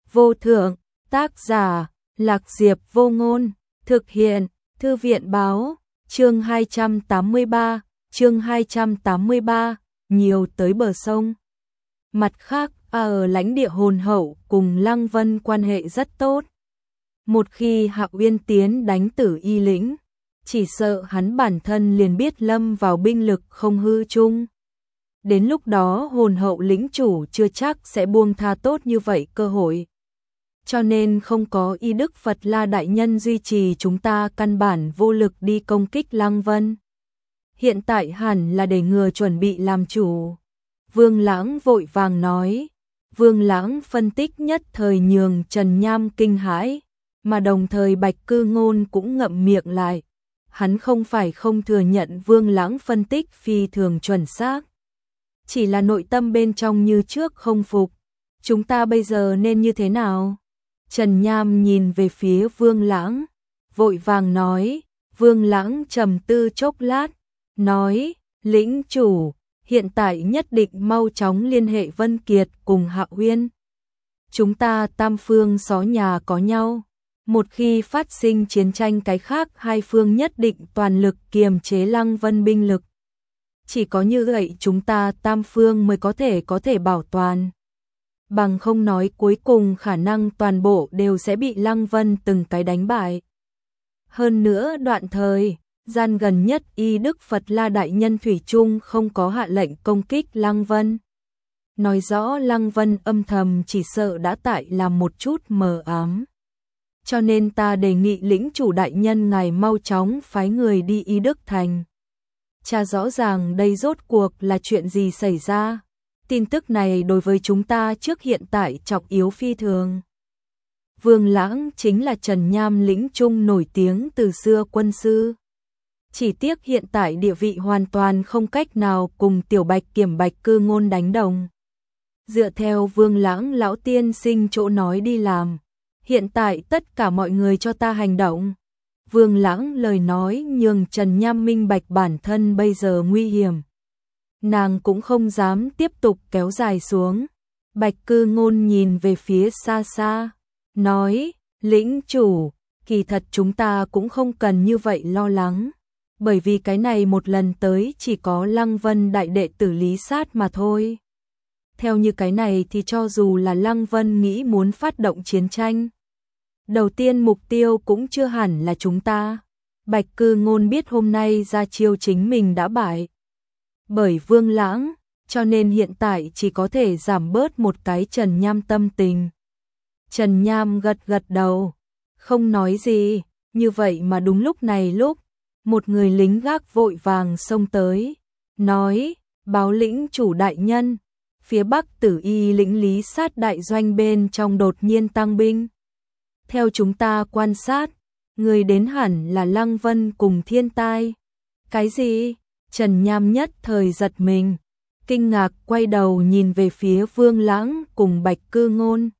vô thượng, tác giả, Lạc Diệp Vô Ngôn, thực hiện, Thư viện báo, chương 283, nhiều tới bờ sông. Mặt khác, ở lãnh địa hồn hậu cùng Lăng Vân quan hệ rất tốt. Một khi Hạo Uyên tiến đánh Tử Y lĩnh, chỉ sợ hắn bản thân liền biết lâm vào binh lực không hư chung. Đến lúc đó hồn hậu lĩnh chủ chưa chắc sẽ buông tha tốt như vậy cơ hội. Cho nên không có Y Đức Phật La Đại Nhân duy trì, chúng ta căn bản vô lực đi công kích Lăng Vân. Hiện tại hẳn là để ngừa chuẩn bị làm chủ. Vương Lãng vội vàng nói. Vương Lãng phân tích nhất thời nhường Trần Nham kinh hãi, mà đồng thời Bạch Cư Ngôn cũng ngậm miệng lại. Hắn không phải không thừa nhận Vương Lãng phân tích phi thường chuẩn xác, chỉ là nội tâm bên trong như trước không phục. Chúng ta bây giờ nên như thế nào? Trần Nham nhìn về phía Vương Lãng, vội vàng nói. Vương Lãng trầm tư chốc lát, nói, lĩnh chủ, hiện tại nhất định mau chóng liên hệ Vân Kiệt cùng Hạo Uyên. Chúng ta tam phương xó nhà có nhau, một khi phát sinh chiến tranh cái khác hai phương nhất định toàn lực kiềm chế Lăng Vân binh lực. Chỉ có như vậy chúng ta tam phương mới có thể bảo toàn. Bằng không nói cuối cùng khả năng toàn bộ đều sẽ bị Lăng Vân từng cái đánh bại. Hơn nữa đoạn thời gian gần nhất Y Đức Phật La Đại Nhân thủy chung không có hạ lệnh công kích Lăng Vân. Nói rõ Lăng Vân âm thầm chỉ sợ đã tại làm một chút mờ ám. Cho nên ta đề nghị lĩnh chủ đại nhân ngài mau chóng phái người đi Y Đức Thành. Cha rõ ràng đây rốt cuộc là chuyện gì xảy ra. Tin tức này đối với chúng ta trước hiện tại trọng yếu phi thường. Vương Lãng chính là Trần Nham lĩnh trung nổi tiếng từ xưa quân sư. Chỉ tiếc hiện tại địa vị hoàn toàn không cách nào cùng Tiểu Bạch Kiểm Bạch Cư Ngôn đánh đồng. Dựa theo Vương Lãng lão tiên sinh chỗ nói đi làm, hiện tại tất cả mọi người cho ta hành động. Vương Lãng lời nói nhường Trần Nham minh bạch bản thân bây giờ nguy hiểm. Nàng cũng không dám tiếp tục kéo dài xuống. Bạch Cư Ngôn nhìn về phía xa xa, nói, lĩnh chủ, kỳ thật chúng ta cũng không cần như vậy lo lắng. Bởi vì cái này một lần tới chỉ có Lăng Vân đại đệ tử Lý Sát mà thôi. Theo như cái này thì cho dù là Lăng Vân nghĩ muốn phát động chiến tranh, đầu tiên mục tiêu cũng chưa hẳn là chúng ta. Bạch Cư Ngôn biết hôm nay ra chiêu chính mình đã bại bởi Vương Lãng, cho nên hiện tại chỉ có thể giảm bớt một cái Trần Nham tâm tình. Trần Nham gật gật đầu, không nói gì. Như vậy mà đúng lúc này một người lính gác vội vàng xông tới, nói, báo lĩnh chủ đại nhân, phía Bắc Tử Y lĩnh Lý Sát đại doanh bên trong đột nhiên tăng binh. Theo chúng ta quan sát, người đến hẳn là Lăng Vân cùng Thiên Tai. Cái gì? Trần Nham nhất thời giật mình, kinh ngạc quay đầu nhìn về phía Vương Lãng cùng Bạch Cư Ngôn.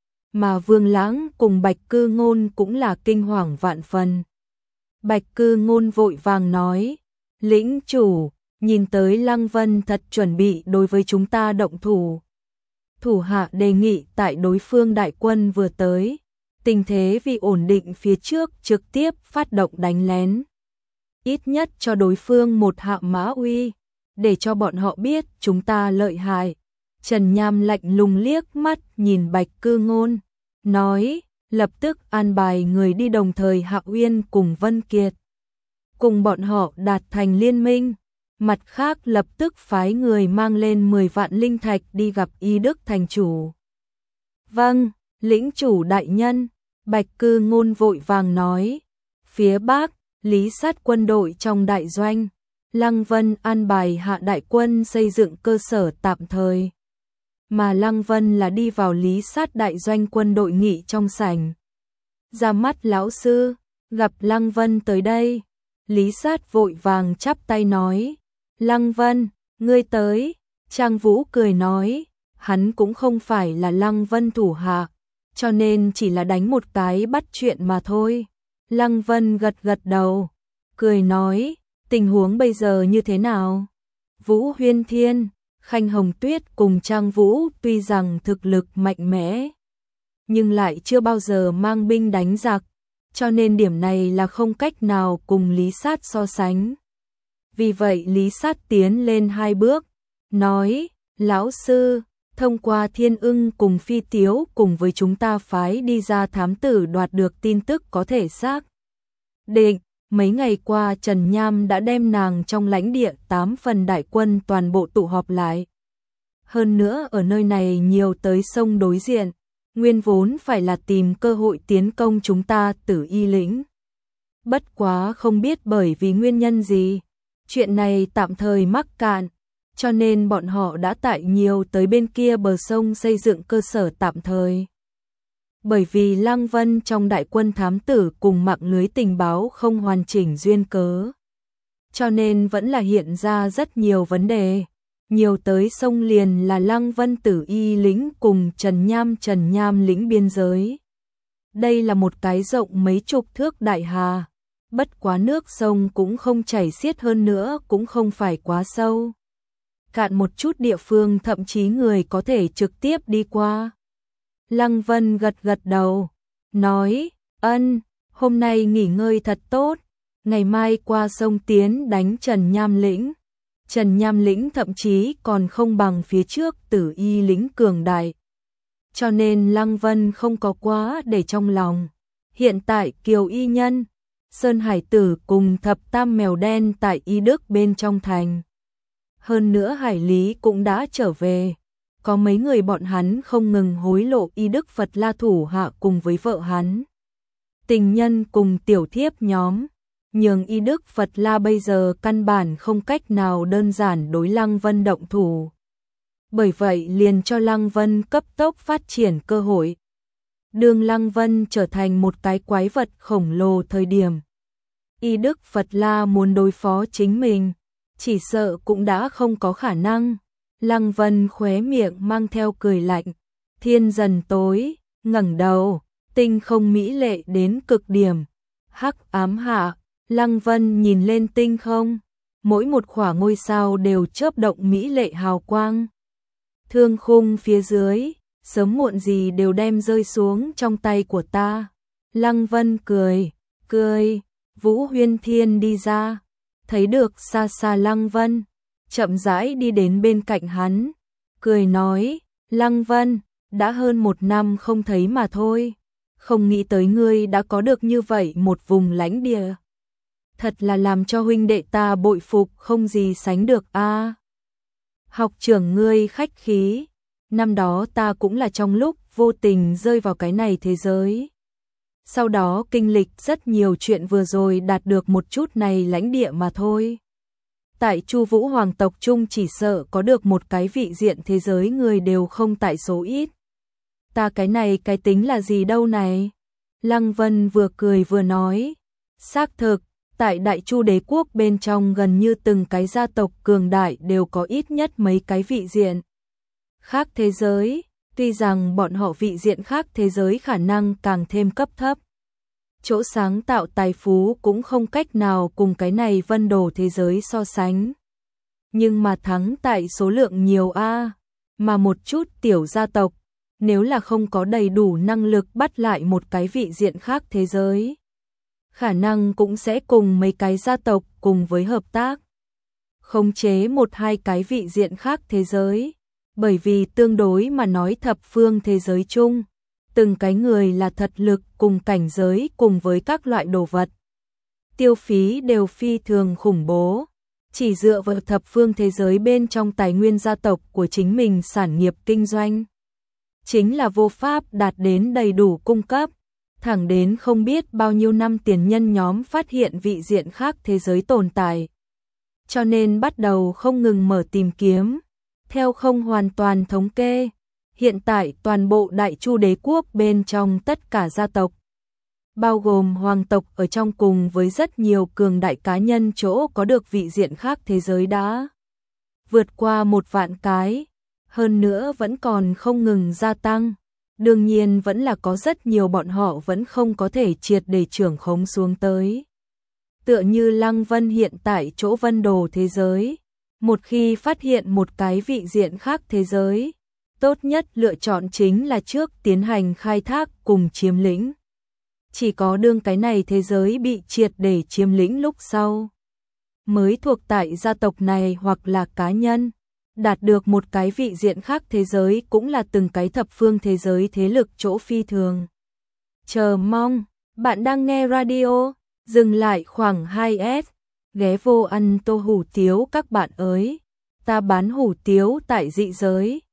Mà Vương Lãng cùng Bạch Cư Ngôn cũng là kinh hoàng vạn phần. Bạch Cư Ngôn vội vàng nói, lĩnh chủ, nhìn tới Lăng Vân thật chuẩn bị đối với chúng ta động thủ. Thủ hạ đề nghị tại đối phương đại quân vừa tới, tình thế vì ổn định phía trước trực tiếp phát động đánh lén. Ít nhất cho đối phương một hạ mã uy, để cho bọn họ biết chúng ta lợi hại. Trần Nham lạnh lùng liếc mắt nhìn Bạch Cư Ngôn, nói, lập tức an bài người đi đồng thời Hạo Uyên cùng Vân Kiệt. Cùng bọn họ đạt thành liên minh. Mặt khác lập tức phái người mang lên 10 vạn linh thạch đi gặp Y Đức thành chủ. Vâng, lĩnh chủ đại nhân, Bạch Cư Ngôn vội vàng nói. Phía Bắc, Lý Sát quân đội trong đại doanh, Lăng Vân an bài hạ đại quân xây dựng cơ sở tạm thời. Mà Lăng Vân là đi vào Lý Sát đại doanh quân đội nghỉ trong sảnh. Ra mắt lão sư, gặp Lăng Vân tới đây. Lý Sát vội vàng chắp tay nói, Lăng Vân, ngươi tới. Trang Vũ cười nói, hắn cũng không phải là Lăng Vân thủ hạ, cho nên chỉ là đánh một cái bắt chuyện mà thôi. Lăng Vân gật gật đầu, cười nói, tình huống bây giờ như thế nào? Vũ Huyên Thiên, Khanh Hồng Tuyết cùng Trang Vũ tuy rằng thực lực mạnh mẽ, nhưng lại chưa bao giờ mang binh đánh giặc, cho nên điểm này là không cách nào cùng Lý Sát so sánh. Vì vậy Lý Sát tiến lên 2 bước, nói, lão sư, thông qua Thiên Ưng cùng Phi Tiếu cùng với chúng ta phái đi ra thám tử đoạt được tin tức có thể xác định. Mấy ngày qua Trần Nham đã đem nàng trong lãnh địa 8 phần đại quân toàn bộ tụ họp lại. Hơn nữa ở nơi này nhiều tới sông đối diện, nguyên vốn phải là tìm cơ hội tiến công chúng ta Tử Y lĩnh. Bất quá không biết bởi vì nguyên nhân gì, chuyện này tạm thời mắc cạn, cho nên bọn họ đã tại nhiều tới bên kia bờ sông xây dựng cơ sở tạm thời. Bởi vì Lăng Vân trong đại quân thám tử cùng mạng lưới tình báo không hoàn chỉnh duyên cớ, cho nên vẫn là hiện ra rất nhiều vấn đề. Nhiều tới sông liền là Lăng Vân Tử Y lĩnh cùng Trần Nham lĩnh biên giới. Đây là một cái rộng mấy chục thước đại hà, bất quá nước sông cũng không chảy xiết, hơn nữa cũng không phải quá sâu. Cạn một chút địa phương thậm chí người có thể trực tiếp đi qua. Lăng Vân gật gật đầu, nói, ân, hôm nay nghỉ ngơi thật tốt, ngày mai qua sông tiến đánh Trần Nham lĩnh. Trần Nham lĩnh thậm chí còn không bằng phía trước Tử Y lĩnh cường đại. Cho nên Lăng Vân không có quá để trong lòng. Hiện tại Kiều Y Nhân, Sơn Hải Tử cùng thập tam mèo đen tại Y Đức bên trong thành. Hơn nữa Hải Lý cũng đã trở về. Có mấy người bọn hắn không ngừng hối lộ Y Đức Phật La thủ hạ cùng với vợ hắn. Tình nhân cùng tiểu thiếp nhóm. Nhưng Y Đức Phật La bây giờ căn bản không cách nào đơn giản đối Lăng Vân động thủ. Bởi vậy liền cho Lăng Vân cấp tốc phát triển cơ hội. Đường Lăng Vân trở thành một cái quái vật khổng lồ thời điểm. Y Đức Phật La muốn đối phó chính mình, chỉ sợ cũng đã không có khả năng. Lăng Vân khóe miệng mang theo cười lạnh, thiên dần tối, ngẩng đầu, tinh không mỹ lệ đến cực điểm. Hắc ám hạ, Lăng Vân nhìn lên tinh không, mỗi một khỏa ngôi sao đều chớp động mỹ lệ hào quang. Thương khung phía dưới, sớm muộn gì đều đem rơi xuống trong tay của ta. Lăng Vân cười, Vũ Huyên Thiên đi ra, thấy được xa xa Lăng Vân, chậm rãi đi đến bên cạnh hắn, cười nói, Lăng Vân, đã hơn 1 năm không thấy mà thôi, không nghĩ tới ngươi đã có được như vậy một vùng lãnh địa. Thật là làm cho huynh đệ ta bội phục không gì sánh được a. Học trưởng ngươi khách khí, năm đó ta cũng là trong lúc vô tình rơi vào cái này thế giới. Sau đó kinh lịch rất nhiều chuyện, vừa rồi đạt được một chút này lãnh địa mà thôi. Tại Chu Vũ hoàng tộc trung chỉ sợ có được một cái vị diện thế giới người đều không tại số ít. Ta cái này cái tính là gì đâu này? Lăng Vân vừa cười vừa nói, xác thực, tại Đại Chu đế quốc bên trong gần như từng cái gia tộc cường đại đều có ít nhất mấy cái vị diện khác thế giới, tuy rằng bọn họ vị diện khác thế giới khả năng càng thêm cấp thấp. Chỗ sáng tạo tài phú cũng không cách nào cùng cái này vân đồ thế giới so sánh. Nhưng mà thắng tại số lượng nhiều a, mà một chút tiểu gia tộc, nếu là không có đầy đủ năng lực bắt lại một cái vị diện khác thế giới, khả năng cũng sẽ cùng mấy cái gia tộc cùng với hợp tác, khống chế 1-2 cái vị diện khác thế giới. Bởi vì tương đối mà nói thập phương thế giới chung, từng cái người là thật lực cùng cảnh giới cùng với các loại đồ vật. Tiêu phí đều phi thường khủng bố, chỉ dựa vào thập phương thế giới bên trong tài nguyên gia tộc của chính mình sản nghiệp kinh doanh. Chính là vô pháp đạt đến đầy đủ cung cấp, thẳng đến không biết bao nhiêu năm tiền nhân nhóm phát hiện vị diện khác thế giới tồn tại. Cho nên bắt đầu không ngừng mở tìm kiếm. Theo không hoàn toàn thống kê, hiện tại toàn bộ Đại Chu đế quốc bên trong tất cả gia tộc, bao gồm hoàng tộc ở trong cùng với rất nhiều cường đại cá nhân chỗ có được vị diện khác thế giới đã vượt qua 1 vạn cái, hơn nữa vẫn còn không ngừng gia tăng. Đương nhiên vẫn là có rất nhiều bọn họ vẫn không có thể triệt để trưởng khống xuống tới. Tựa như Lăng Vân hiện tại chỗ vân đồ thế giới. Một khi phát hiện một cái vị diện khác thế giới, tốt nhất lựa chọn chính là trước tiến hành khai thác cùng chiếm lĩnh. Chỉ có đương cái này thế giới bị triệt để chiếm lĩnh lúc sau, mới thuộc tại gia tộc này hoặc là cá nhân, đạt được một cái vị diện khác thế giới cũng là từng cái thập phương thế giới thế lực chỗ phi thường. Chờ mong, bạn đang nghe radio, dừng lại khoảng 2S, ghé vô ăn tô hủ tiếu các bạn ơi, ta bán hủ tiếu tại dị giới.